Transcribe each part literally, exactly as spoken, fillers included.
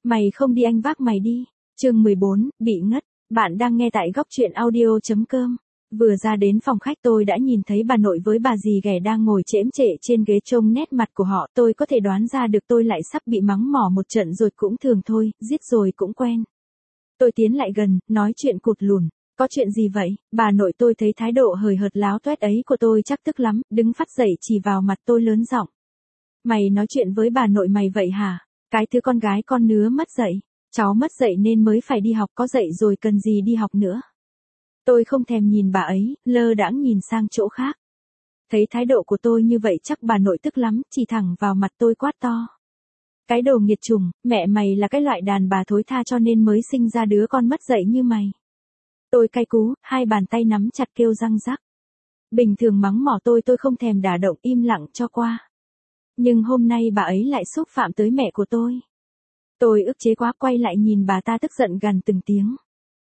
Mày không đi anh vác mày đi. Chương mười bốn, bị ngất. Bạn đang nghe tại góc truyện audio chấm com. Vừa ra đến phòng khách tôi đã nhìn thấy bà nội với bà dì ghẻ đang ngồi chễm chệ trên ghế, trông nét mặt của họ tôi có thể đoán ra được tôi lại sắp bị mắng mỏ một trận rồi, cũng thường thôi, giết rồi cũng quen. Tôi tiến lại gần, nói chuyện cụt lùn. Có chuyện gì vậy? Bà nội tôi thấy thái độ hời hợt láo toét ấy của tôi chắc tức lắm, đứng phắt dậy chỉ vào mặt tôi lớn giọng. Mày nói chuyện với bà nội mày vậy hả? Cái thứ con gái con nứa mất dạy. Cháu mất dạy nên mới phải đi học, có dạy rồi cần gì đi học nữa. Tôi không thèm nhìn bà ấy, lơ đãng nhìn sang chỗ khác. Thấy thái độ của tôi như vậy chắc bà nội tức lắm, chỉ thẳng vào mặt tôi quát to. Cái đồ nghiệt chủng, mẹ mày là cái loại đàn bà thối tha cho nên mới sinh ra đứa con mất dạy như mày. Tôi cay cú, hai bàn tay nắm chặt kêu răng rắc. Bình thường mắng mỏ tôi tôi không thèm đả động, im lặng cho qua. Nhưng hôm nay bà ấy lại xúc phạm tới mẹ của tôi. Tôi ức chế quá, quay lại nhìn bà ta tức giận gằn từng tiếng.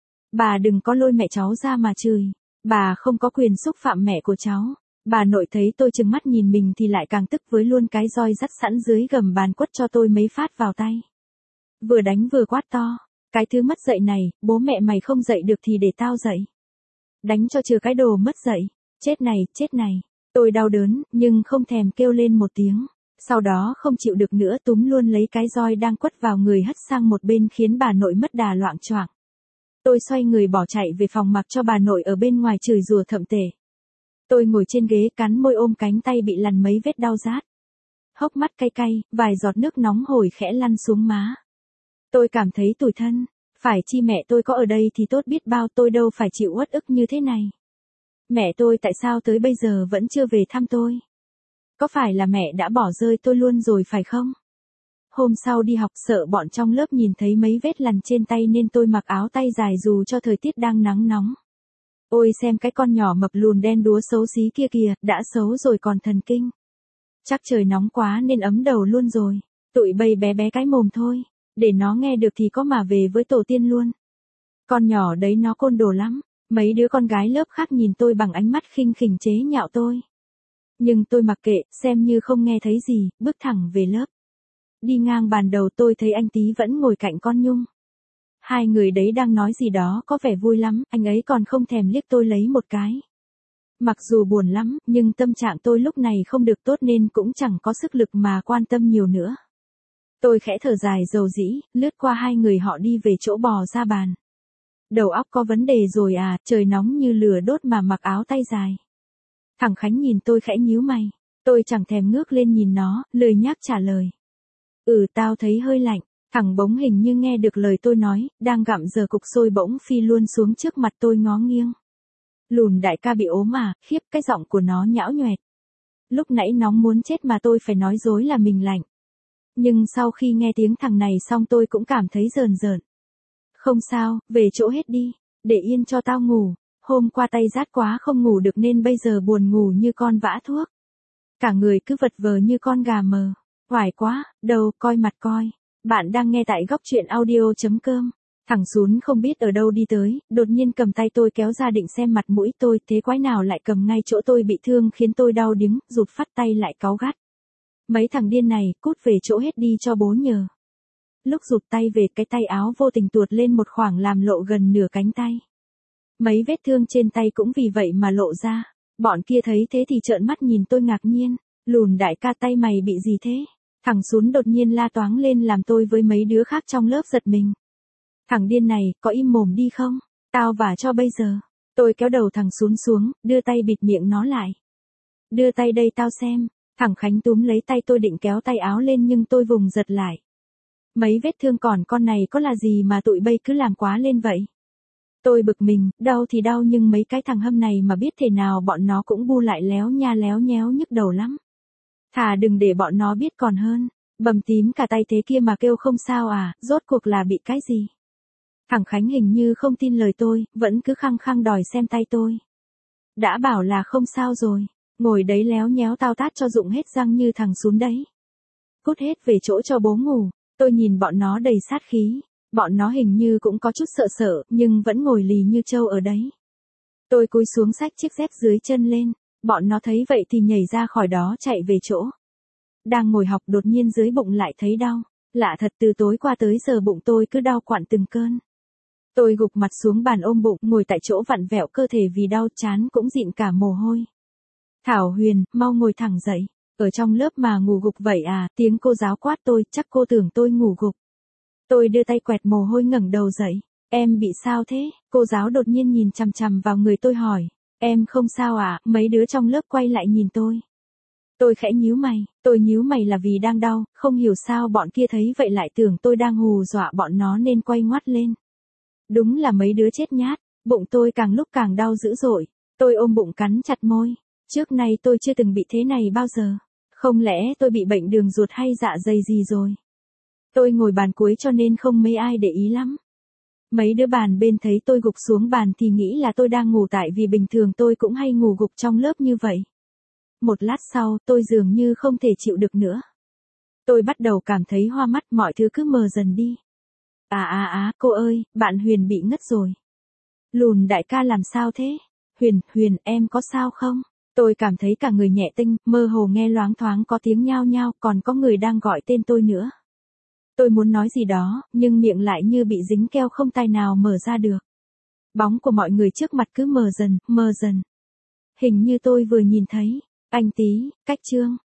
Bà đừng có lôi mẹ cháu ra mà chửi. Bà không có quyền xúc phạm mẹ của cháu. Bà nội thấy tôi trừng mắt nhìn mình thì lại càng tức, với luôn cái roi dắt sẵn dưới gầm bàn quất cho tôi mấy phát vào tay. Vừa đánh vừa quát to. Cái thứ mất dạy này, bố mẹ mày không dạy được thì để tao dạy. Đánh cho chừa cái đồ mất dạy. Chết này, chết này. Tôi đau đớn, nhưng không thèm kêu lên một tiếng. Sau đó không chịu được nữa túm luôn lấy cái roi đang quất vào người hất sang một bên, khiến bà nội mất đà loạng choạng. Tôi xoay người bỏ chạy về phòng, mặc cho bà nội ở bên ngoài chửi rủa thậm tệ. Tôi ngồi trên ghế cắn môi ôm cánh tay bị lằn mấy vết đau rát. Hốc mắt cay cay, vài giọt nước nóng hổi khẽ lăn xuống má. Tôi cảm thấy tủi thân, phải chi mẹ tôi có ở đây thì tốt biết bao, tôi đâu phải chịu uất ức như thế này. Mẹ tôi tại sao tới bây giờ vẫn chưa về thăm tôi? Có phải là mẹ đã bỏ rơi tôi luôn rồi phải không? Hôm sau đi học sợ bọn trong lớp nhìn thấy mấy vết lằn trên tay nên tôi mặc áo tay dài dù cho thời tiết đang nắng nóng. Ôi xem cái con nhỏ mập lùn đen đúa xấu xí kia kìa, đã xấu rồi còn thần kinh. Chắc trời nóng quá nên ấm đầu luôn rồi. Tụi bay bé bé cái mồm thôi, để nó nghe được thì có mà về với tổ tiên luôn. Con nhỏ đấy nó côn đồ lắm. Mấy đứa con gái lớp khác nhìn tôi bằng ánh mắt khinh khỉnh chế nhạo tôi. Nhưng tôi mặc kệ, xem như không nghe thấy gì, bước thẳng về lớp. Đi ngang bàn đầu tôi thấy anh Tý vẫn ngồi cạnh con Nhung. Hai người đấy đang nói gì đó có vẻ vui lắm, anh ấy còn không thèm liếc tôi lấy một cái. Mặc dù buồn lắm, nhưng tâm trạng tôi lúc này không được tốt nên cũng chẳng có sức lực mà quan tâm nhiều nữa. Tôi khẽ thở dài dầu dĩ, lướt qua hai người họ đi về chỗ bò ra bàn. Đầu óc có vấn đề rồi à, trời nóng như lửa đốt mà mặc áo tay dài. Thằng Khánh nhìn tôi khẽ nhíu mày. Tôi chẳng thèm ngước lên nhìn nó, lười nhác trả lời. Ừ, tao thấy hơi lạnh. Thằng Bống hình như nghe được lời tôi nói, đang gặm giờ cục xôi bỗng phi luôn xuống trước mặt tôi ngó nghiêng. Lùn đại ca bị ốm à, khiếp, cái giọng của nó nhão nhoẹt. Lúc nãy nóng muốn chết mà tôi phải nói dối là mình lạnh. Nhưng sau khi nghe tiếng thằng này xong tôi cũng cảm thấy rờn rợn. Không sao, về chỗ hết đi, để yên cho tao ngủ. Hôm qua tay rát quá không ngủ được nên bây giờ buồn ngủ như con vã thuốc. Cả người cứ vật vờ như con gà mờ. Oải quá, đâu, coi mặt coi. Bạn đang nghe tại góc truyện audio chấm com. Thằng Sún không biết ở đâu đi tới, đột nhiên cầm tay tôi kéo ra định xem mặt mũi tôi, thế quái nào lại cầm ngay chỗ tôi bị thương khiến tôi đau điếng, rụt phát tay lại cáu gắt. Mấy thằng điên này, cút về chỗ hết đi cho bố nhờ. Lúc rụt tay về, cái tay áo vô tình tuột lên một khoảng làm lộ gần nửa cánh tay. Mấy vết thương trên tay cũng vì vậy mà lộ ra. Bọn kia thấy thế thì trợn mắt nhìn tôi ngạc nhiên. Lùn đại ca, tay mày bị gì thế? Thằng Sún đột nhiên la toáng lên làm tôi với mấy đứa khác trong lớp giật mình. Thằng điên này, có im mồm đi không? Tao vả cho bây giờ. Tôi kéo đầu thằng Sún xuống, đưa tay bịt miệng nó lại. Đưa tay đây tao xem. Thằng Khánh túm lấy tay tôi định kéo tay áo lên nhưng tôi vùng giật lại. Mấy vết thương còn con này có là gì mà tụi bay cứ làm quá lên vậy? Tôi bực mình, đau thì đau nhưng mấy cái thằng hâm này mà biết thế nào bọn nó cũng bu lại léo nha léo nhéo nhức đầu lắm. Thà đừng để bọn nó biết còn hơn. Bầm tím cả tay thế kia mà kêu không sao à, rốt cuộc là bị cái gì? Thằng Khánh hình như không tin lời tôi, vẫn cứ khăng khăng đòi xem tay tôi. Đã bảo là không sao rồi, ngồi đấy léo nhéo tao tát cho rụng hết răng như thằng Sún đấy. Cút hết về chỗ cho bố ngủ. Tôi nhìn bọn nó đầy sát khí. Bọn nó hình như cũng có chút sợ sợ, nhưng vẫn ngồi lì như trâu ở đấy. Tôi cúi xuống xách chiếc dép dưới chân lên. Bọn nó thấy vậy thì nhảy ra khỏi đó chạy về chỗ. Đang ngồi học đột nhiên dưới bụng lại thấy đau. Lạ thật, từ tối qua tới giờ bụng tôi cứ đau quặn từng cơn. Tôi gục mặt xuống bàn ôm bụng, ngồi tại chỗ vặn vẹo cơ thể vì đau, chán cũng dịn cả mồ hôi. Thảo Huyền, mau ngồi thẳng dậy. Ở trong lớp mà ngủ gục vậy à? Tiếng cô giáo quát tôi, chắc cô tưởng tôi ngủ gục. Tôi đưa tay quẹt mồ hôi ngẩng đầu dậy. Em bị sao thế? Cô giáo đột nhiên nhìn chằm chằm vào người tôi hỏi. Em không sao à? Mấy đứa trong lớp quay lại nhìn tôi. Tôi khẽ nhíu mày, tôi nhíu mày là vì đang đau, không hiểu sao bọn kia thấy vậy lại tưởng tôi đang hù dọa bọn nó nên quay ngoắt lên. Đúng là mấy đứa chết nhát, bụng tôi càng lúc càng đau dữ dội. Tôi ôm bụng cắn chặt môi. Trước nay tôi chưa từng bị thế này bao giờ. Không lẽ tôi bị bệnh đường ruột hay dạ dày gì rồi? Tôi ngồi bàn cuối cho nên không mấy ai để ý lắm. Mấy đứa bàn bên thấy tôi gục xuống bàn thì nghĩ là tôi đang ngủ, tại vì bình thường tôi cũng hay ngủ gục trong lớp như vậy. Một lát sau, tôi dường như không thể chịu được nữa. Tôi bắt đầu cảm thấy hoa mắt, mọi thứ cứ mờ dần đi. À à à, cô ơi, bạn Huyền bị ngất rồi. Lùn đại ca làm sao thế? Huyền, Huyền, em có sao không? Tôi cảm thấy cả người nhẹ tênh, mơ hồ nghe loáng thoáng có tiếng nhao nhao, còn có người đang gọi tên tôi nữa. Tôi muốn nói gì đó, nhưng miệng lại như bị dính keo không tài nào mở ra được. Bóng của mọi người trước mặt cứ mờ dần, mờ dần. Hình như tôi vừa nhìn thấy anh Tý, Cách Trương,